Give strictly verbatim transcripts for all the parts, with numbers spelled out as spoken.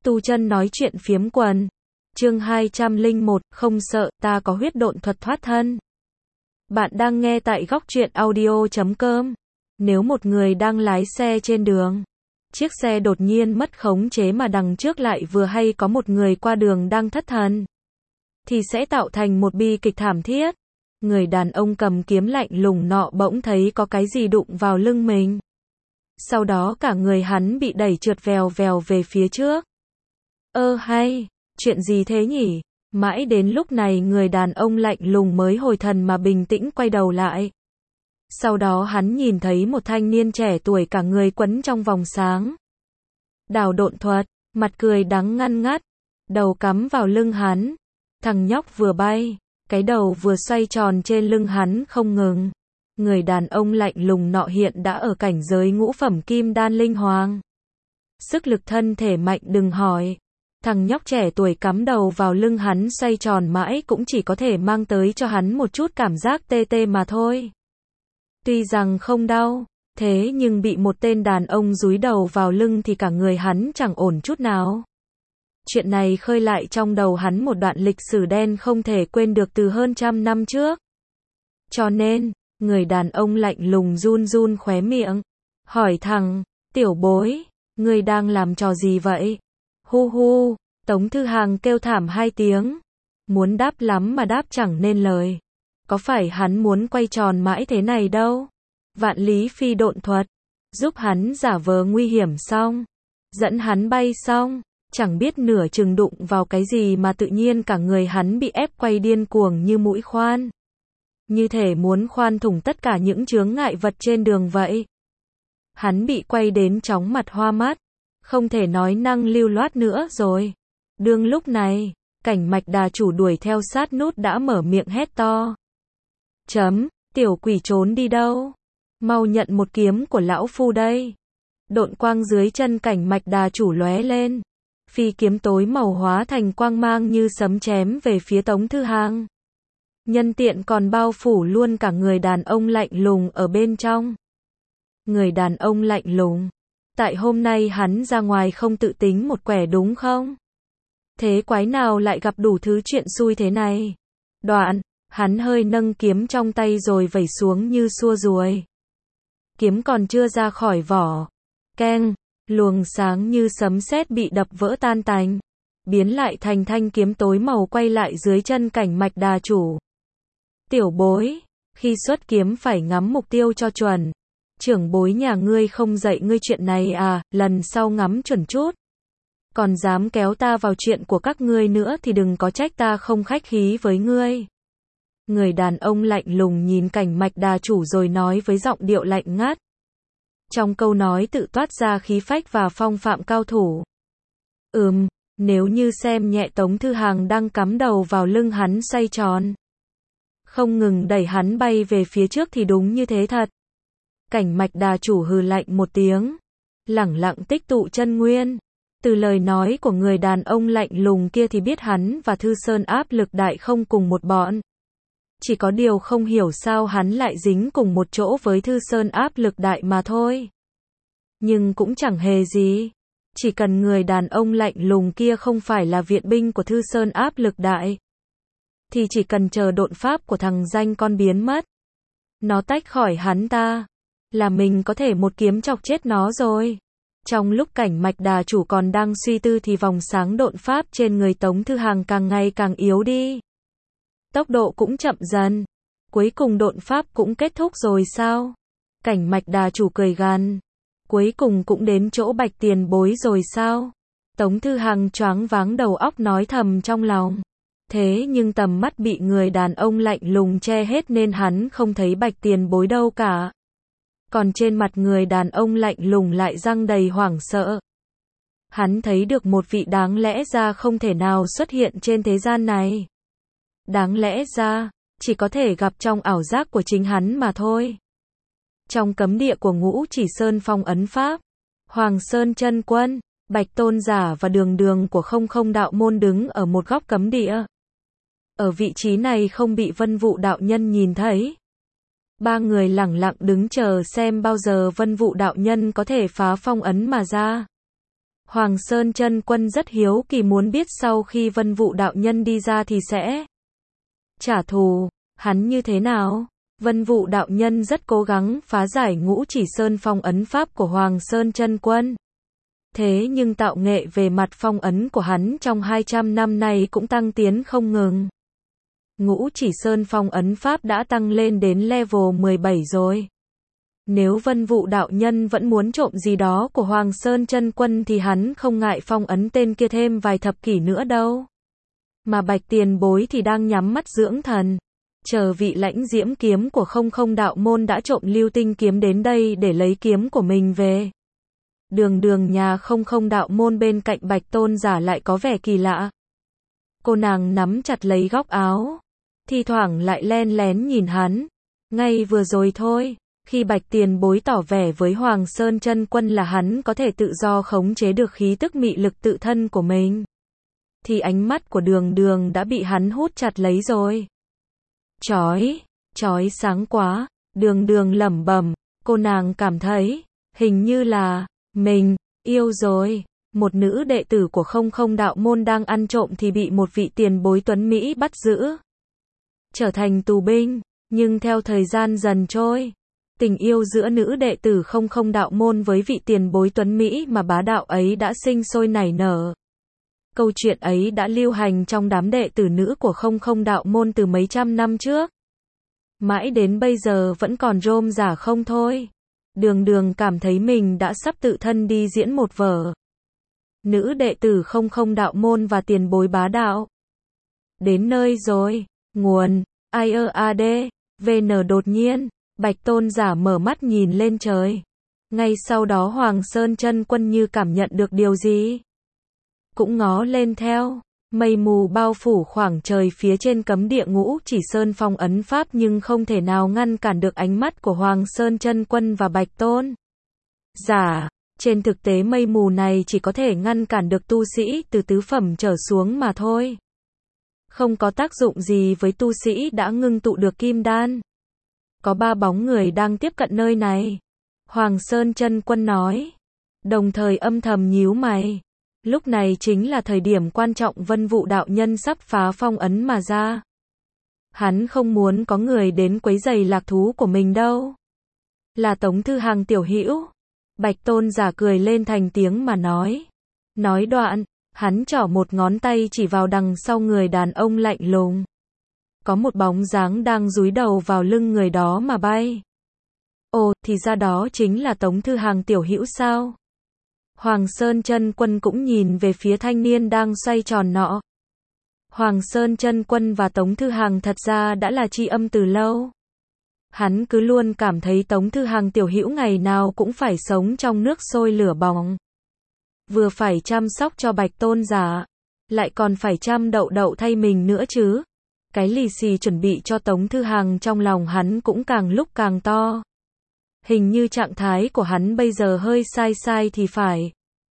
Tu chân nói chuyện phiếm quần. Chương hai trăm lẻ một, không sợ, ta có huyết độn thuật thoát thân. Bạn đang nghe tại góc truyện audio chấm com. Nếu một người đang lái xe trên đường, chiếc xe đột nhiên mất khống chế mà đằng trước lại vừa hay có một người qua đường đang thất thần, thì sẽ tạo thành một bi kịch thảm thiết. Người đàn ông cầm kiếm lạnh lùng nọ bỗng thấy có cái gì đụng vào lưng mình. Sau đó cả người hắn bị đẩy trượt vèo vèo về phía trước. Ơ hay, chuyện gì thế nhỉ? Mãi đến lúc này người đàn ông lạnh lùng mới hồi thần mà bình tĩnh quay đầu lại. Sau đó hắn nhìn thấy một thanh niên trẻ tuổi cả người quấn trong vòng sáng. Đào độn thuật, mặt cười đắng ngăn ngắt, đầu cắm vào lưng hắn. Thằng nhóc vừa bay, cái đầu vừa xoay tròn trên lưng hắn không ngừng. Người đàn ông lạnh lùng nọ hiện đã ở cảnh giới ngũ phẩm kim đan linh hoàng. Sức lực thân thể mạnh đừng hỏi. Thằng nhóc trẻ tuổi cắm đầu vào lưng hắn xoay tròn mãi cũng chỉ có thể mang tới cho hắn một chút cảm giác tê tê mà thôi. Tuy rằng không đau, thế nhưng bị một tên đàn ông dúi đầu vào lưng thì cả người hắn chẳng ổn chút nào. Chuyện này khơi lại trong đầu hắn một đoạn lịch sử đen không thể quên được từ hơn trăm năm trước. Cho nên, người đàn ông lạnh lùng run run khóe miệng, hỏi thằng, tiểu bối, ngươi đang làm trò gì vậy? Hu hu, Tống Thư Hàng kêu thảm hai tiếng, muốn đáp lắm mà đáp chẳng nên lời. Có phải hắn muốn quay tròn mãi thế này đâu? Vạn lý phi độn thuật, giúp hắn giả vờ nguy hiểm xong, dẫn hắn bay xong, chẳng biết nửa chừng đụng vào cái gì mà tự nhiên cả người hắn bị ép quay điên cuồng như mũi khoan. Như thể muốn khoan thủng tất cả những chướng ngại vật trên đường vậy. Hắn bị quay đến chóng mặt hoa mắt, không thể nói năng lưu loát nữa rồi. Đương lúc này, Cảnh Mạch Đà chủ đuổi theo sát nút đã mở miệng hét to. Chấm, tiểu quỷ trốn đi đâu? Mau nhận một kiếm của lão phu đây. Độn quang dưới chân Cảnh Mạch Đà chủ lóe lên. Phi kiếm tối màu hóa thành quang mang như sấm chém về phía Tống Thư Hàng. Nhân tiện còn bao phủ luôn cả người đàn ông lạnh lùng ở bên trong. Người đàn ông lạnh lùng. Tại hôm nay hắn ra ngoài không tự tính một quẻ đúng không? Thế quái nào lại gặp đủ thứ chuyện xui thế này? Đoạn, hắn hơi nâng kiếm trong tay rồi vẩy xuống như xua ruồi. Kiếm còn chưa ra khỏi vỏ. Keng, luồng sáng như sấm sét bị đập vỡ tan tành. Biến lại thành thanh kiếm tối màu quay lại dưới chân Cảnh Mạch Đà chủ. Tiểu bối, khi xuất kiếm phải ngắm mục tiêu cho chuẩn. Trưởng bối nhà ngươi không dạy ngươi chuyện này à, lần sau ngắm chuẩn chút. Còn dám kéo ta vào chuyện của các ngươi nữa thì đừng có trách ta không khách khí với ngươi. Người đàn ông lạnh lùng nhìn Cảnh Mạch Đà chủ rồi nói với giọng điệu lạnh ngắt. Trong câu nói tự toát ra khí phách và phong phạm cao thủ. Ừm, nếu như xem nhẹ Tống Thư Hàng đang cắm đầu vào lưng hắn xoay tròn, không ngừng đẩy hắn bay về phía trước thì đúng như thế thật. Cảnh Mạch Đà chủ hừ lạnh một tiếng, lẳng lặng tích tụ chân nguyên. Từ lời nói của người đàn ông lạnh lùng kia thì biết hắn và Thư Sơn áp lực đại không cùng một bọn. Chỉ có điều không hiểu sao hắn lại dính cùng một chỗ với Thư Sơn áp lực đại mà thôi. Nhưng cũng chẳng hề gì. Chỉ cần người đàn ông lạnh lùng kia không phải là viện binh của Thư Sơn áp lực đại, thì chỉ cần chờ độn pháp của thằng danh con biến mất, nó tách khỏi hắn ta, là mình có thể một kiếm chọc chết nó rồi. Trong lúc Cảnh Mạch Đà chủ còn đang suy tư thì vòng sáng độn pháp trên người Tống Thư Hàng càng ngày càng yếu đi. Tốc độ cũng chậm dần. Cuối cùng độn pháp cũng kết thúc rồi sao? Cảnh Mạch Đà chủ cười gằn. Cuối cùng cũng đến chỗ Bạch tiền bối rồi sao? Tống Thư Hàng choáng váng đầu óc nói thầm trong lòng. Thế nhưng tầm mắt bị người đàn ông lạnh lùng che hết nên hắn không thấy Bạch tiền bối đâu cả. Còn trên mặt người đàn ông lạnh lùng lại răng đầy hoảng sợ. Hắn thấy được một vị đáng lẽ ra không thể nào xuất hiện trên thế gian này. Đáng lẽ ra, chỉ có thể gặp trong ảo giác của chính hắn mà thôi. Trong cấm địa của Ngũ Chỉ Sơn phong ấn pháp, Hoàng Sơn chân quân, Bạch Tôn giả và Đường Đường của Không Không đạo môn đứng ở một góc cấm địa. Ở vị trí này không bị Vân Vụ đạo nhân nhìn thấy. Ba người lẳng lặng đứng chờ xem bao giờ Vân Vụ đạo nhân có thể phá phong ấn mà ra. Hoàng Sơn Chân Quân rất hiếu kỳ muốn biết sau khi Vân Vũ đạo nhân đi ra thì sẽ trả thù, hắn như thế nào? Vân Vũ đạo nhân rất cố gắng phá giải Ngũ Chỉ Sơn phong ấn pháp của Hoàng Sơn Chân Quân. Thế nhưng tạo nghệ về mặt phong ấn của hắn trong hai trăm năm nay cũng tăng tiến không ngừng. Ngũ Chỉ Sơn phong ấn pháp đã tăng lên đến level mười bảy rồi. Nếu Vân Vũ đạo nhân vẫn muốn trộm gì đó của Hoàng Sơn Chân Quân thì hắn không ngại phong ấn tên kia thêm vài thập kỷ nữa đâu. Mà Bạch Tiền Bối thì đang nhắm mắt dưỡng thần, chờ vị lãnh diễm kiếm của không không đạo môn đã trộm lưu tinh kiếm đến đây để lấy kiếm của mình về. Đường đường nhà không không đạo môn bên cạnh Bạch Tôn giả lại có vẻ kỳ lạ. Cô nàng nắm chặt lấy góc áo, thi thoảng lại len lén nhìn hắn. Ngay vừa rồi thôi, khi Bạch Tiền Bối tỏ vẻ với Hoàng Sơn Chân Quân là hắn có thể tự do khống chế được khí tức mị lực tự thân của mình, thì ánh mắt của đường đường đã bị hắn hút chặt lấy rồi. Chói, chói sáng quá, đường đường lẩm bẩm, cô nàng cảm thấy, hình như là, mình, yêu rồi. Một nữ đệ tử của không không đạo môn đang ăn trộm thì bị một vị tiền bối tuấn Mỹ bắt giữ, trở thành tù binh, nhưng theo thời gian dần trôi, tình yêu giữa nữ đệ tử không không đạo môn với vị tiền bối tuấn Mỹ mà bá đạo ấy đã sinh sôi nảy nở. Câu chuyện ấy đã lưu hành trong đám đệ tử nữ của không không đạo môn từ mấy trăm năm trước. Mãi đến bây giờ vẫn còn rôm rả không thôi. Đường đường cảm thấy mình đã sắp tự thân đi diễn một vở. Nữ đệ tử không không đạo môn và tiền bối bá đạo. Đến nơi rồi, nguồn, i e a d, vê en đột nhiên, Bạch Tôn giả mở mắt nhìn lên trời. Ngay sau đó Hoàng Sơn Chân Quân như cảm nhận được điều gì, cũng ngó lên theo. Mây mù bao phủ khoảng trời phía trên cấm địa Ngũ Chỉ Sơn phong ấn pháp nhưng không thể nào ngăn cản được ánh mắt của Hoàng Sơn Chân Quân và Bạch Tôn giả. Trên thực tế mây mù này chỉ có thể ngăn cản được tu sĩ từ tứ phẩm trở xuống mà thôi. Không có tác dụng gì với tu sĩ đã ngưng tụ được kim đan. Có ba bóng người đang tiếp cận nơi này, Hoàng Sơn Chân Quân nói, đồng thời âm thầm nhíu mày. Lúc này chính là thời điểm quan trọng, Vân Vũ đạo nhân sắp phá phong ấn mà ra. Hắn không muốn có người đến quấy rầy lạc thú của mình đâu. Là Tống Thư Hàng tiểu hữu. Bạch Tôn giả cười lên thành tiếng mà nói. Nói đoạn, hắn trỏ một ngón tay chỉ vào đằng sau người đàn ông lạnh lùng. Có một bóng dáng đang dúi đầu vào lưng người đó mà bay. Ồ, thì ra đó chính là Tống Thư Hàng tiểu hữu sao? Hoàng Sơn Chân Quân cũng nhìn về phía thanh niên đang xoay tròn nọ. Hoàng Sơn Chân Quân và Tống Thư Hàng thật ra đã là tri âm từ lâu. Hắn cứ luôn cảm thấy Tống Thư Hàng tiểu hữu ngày nào cũng phải sống trong nước sôi lửa bỏng. Vừa phải chăm sóc cho Bạch Tôn giả, lại còn phải chăm đậu đậu thay mình nữa chứ. Cái lì xì chuẩn bị cho Tống Thư Hàng trong lòng hắn cũng càng lúc càng to. Hình như trạng thái của hắn bây giờ hơi sai sai thì phải.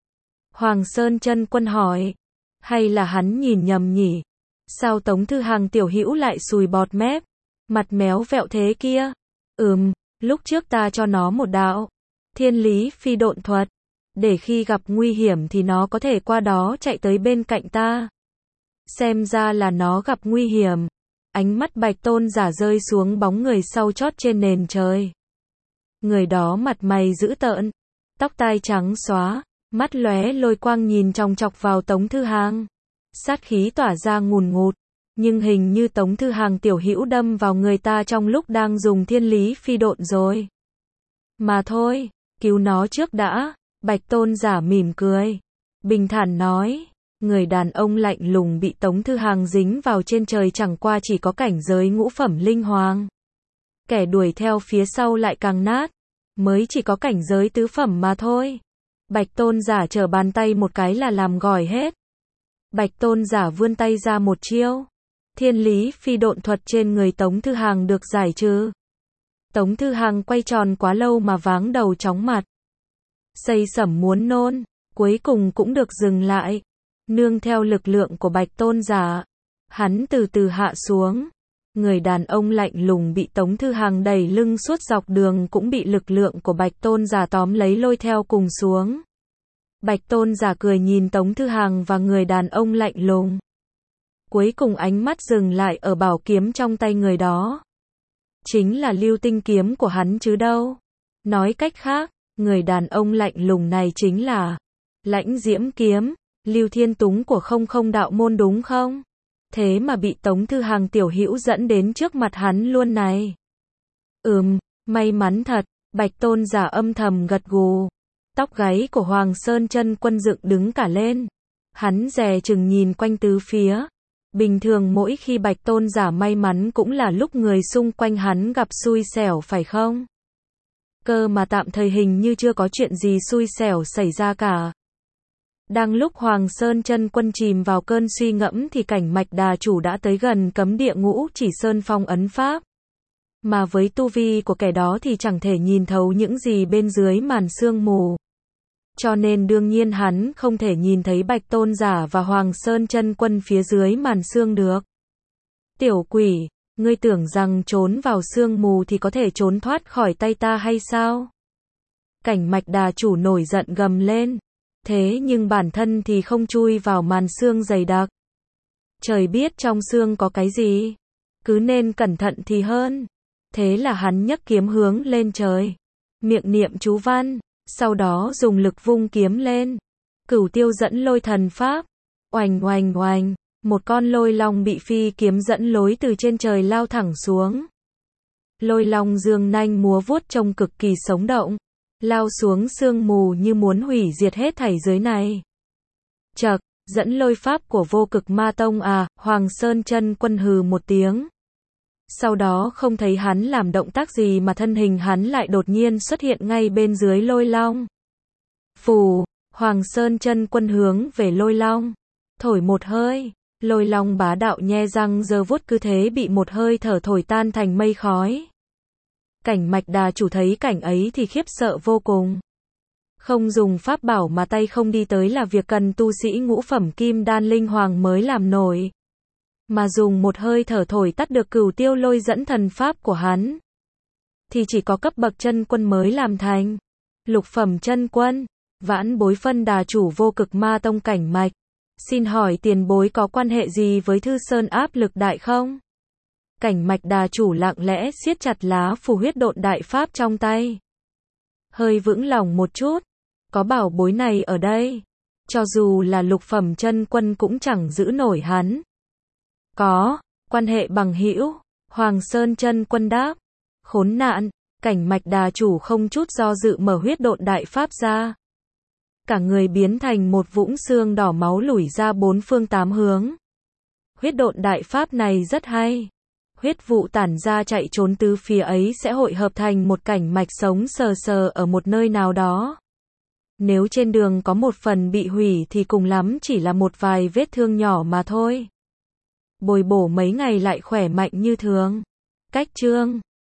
Hoàng Sơn Chân Quân hỏi. Hay là hắn nhìn nhầm nhỉ? Sao Tống Thư Hàng tiểu hữu lại sùi bọt mép, mặt méo vẹo thế kia? Ừm, lúc trước ta cho nó một đạo thiên lý phi độn thuật, để khi gặp nguy hiểm thì nó có thể qua đó chạy tới bên cạnh ta. Xem ra là nó gặp nguy hiểm. Ánh mắt Bạch Tôn giả rơi xuống bóng người sau chót trên nền trời. Người đó mặt mày dữ tợn, tóc tai trắng xóa, mắt lóe lôi quang nhìn chòng chọc vào Tống Thư Hàng. Sát khí tỏa ra ngùn ngụt, nhưng hình như Tống Thư Hàng tiểu hữu đâm vào người ta trong lúc đang dùng thiên lý phi độn rồi. Mà thôi, cứu nó trước đã. Bạch Tôn giả mỉm cười, bình thản nói. Người đàn ông lạnh lùng bị Tống Thư Hàng dính vào trên trời chẳng qua chỉ có cảnh giới ngũ phẩm linh hoàng. Kẻ đuổi theo phía sau lại càng nát, mới chỉ có cảnh giới tứ phẩm mà thôi. Bạch Tôn giả trở bàn tay một cái là làm gỏi hết. Bạch Tôn giả vươn tay ra một chiêu. Thiên lý phi độn thuật trên người Tống Thư Hàng được giải trừ. Tống Thư Hàng quay tròn quá lâu mà váng đầu chóng mặt. Xây sẩm muốn nôn, cuối cùng cũng được dừng lại. Nương theo lực lượng của Bạch Tôn giả, hắn từ từ hạ xuống. Người đàn ông lạnh lùng bị Tống Thư Hàng đẩy lưng suốt dọc đường cũng bị lực lượng của Bạch Tôn giả tóm lấy lôi theo cùng xuống. Bạch Tôn giả cười nhìn Tống Thư Hàng và người đàn ông lạnh lùng. Cuối cùng ánh mắt dừng lại ở bảo kiếm trong tay người đó. Chính là lưu tinh kiếm của hắn chứ đâu. Nói cách khác, người đàn ông lạnh lùng này chính là Lãnh Diễm kiếm, Lưu Thiên Túng của không không đạo môn đúng không? Thế mà bị Tống Thư Hàng tiểu hữu dẫn đến trước mặt hắn luôn này. Ừm, may mắn thật, Bạch Tôn giả âm thầm gật gù. Tóc gáy của Hoàng Sơn Chân Quân dựng đứng cả lên. Hắn dè chừng nhìn quanh tứ phía. Bình thường mỗi khi Bạch Tôn giả may mắn cũng là lúc người xung quanh hắn gặp xui xẻo phải không? Cơ mà tạm thời hình như chưa có chuyện gì xui xẻo xảy ra cả. Đang lúc Hoàng Sơn Chân Quân chìm vào cơn suy ngẫm thì Cảnh Mạch Đà chủ đã tới gần cấm địa Ngũ Chỉ Sơn phong ấn pháp. Mà với tu vi của kẻ đó thì chẳng thể nhìn thấu những gì bên dưới màn sương mù. Cho nên đương nhiên hắn không thể nhìn thấy Bạch Tôn giả và Hoàng Sơn Chân Quân phía dưới màn sương được. Tiểu quỷ, ngươi tưởng rằng trốn vào sương mù thì có thể trốn thoát khỏi tay ta hay sao? Cảnh Mạch Đà chủ nổi giận gầm lên. Thế nhưng bản thân thì không chui vào màn sương dày đặc. Trời biết trong sương có cái gì. Cứ nên cẩn thận thì hơn. Thế là hắn nhấc kiếm hướng lên trời. Miệng niệm chú văn. Sau đó dùng lực vung kiếm lên. Cửu tiêu dẫn lôi thần pháp. Oành oành oành. Một con lôi long bị phi kiếm dẫn lối từ trên trời lao thẳng xuống. Lôi long dương nanh múa vuốt trông cực kỳ sống động. Lao xuống sương mù như muốn hủy diệt hết thảy dưới này. Chậc, dẫn lôi pháp của Vô Cực Ma Tông à, Hoàng Sơn Chân Quân hừ một tiếng. Sau đó không thấy hắn làm động tác gì mà thân hình hắn lại đột nhiên xuất hiện ngay bên dưới lôi long. Phù, Hoàng Sơn Chân Quân hướng về lôi long. Thổi một hơi, lôi long bá đạo nhe răng giơ vuốt cứ thế bị một hơi thở thổi tan thành mây khói. Cảnh Mạch Đà chủ thấy cảnh ấy thì khiếp sợ vô cùng. Không dùng pháp bảo mà tay không đi tới là việc cần tu sĩ ngũ phẩm kim đan linh hoàng mới làm nổi. Mà dùng một hơi thở thổi tắt được cửu tiêu lôi dẫn thần pháp của hắn. Thì chỉ có cấp bậc chân quân mới làm thành. Lục phẩm chân quân, vãn bối phân đà chủ Vô Cực Ma Tông Cảnh Mạch. Xin hỏi tiền bối có quan hệ gì với Thư Sơn áp lực đại không? Cảnh Mạch Đà chủ lặng lẽ siết chặt lá phù huyết độn đại pháp trong tay. Hơi vững lòng một chút. Có bảo bối này ở đây. Cho dù là lục phẩm chân quân cũng chẳng giữ nổi hắn. Có, quan hệ bằng hữu. Hoàng Sơn Chân Quân đáp. Khốn nạn, Cảnh Mạch Đà chủ không chút do dự mở huyết độn đại pháp ra. Cả người biến thành một vũng xương đỏ máu lủi ra bốn phương tám hướng. Huyết độn đại pháp này rất hay. Huyết vụ tản ra chạy trốn tứ phía ấy sẽ hội hợp thành một cảnh mạch sống sờ sờ ở một nơi nào đó. Nếu trên đường có một phần bị hủy thì cùng lắm chỉ là một vài vết thương nhỏ mà thôi. Bồi bổ mấy ngày lại khỏe mạnh như thường. Cách chương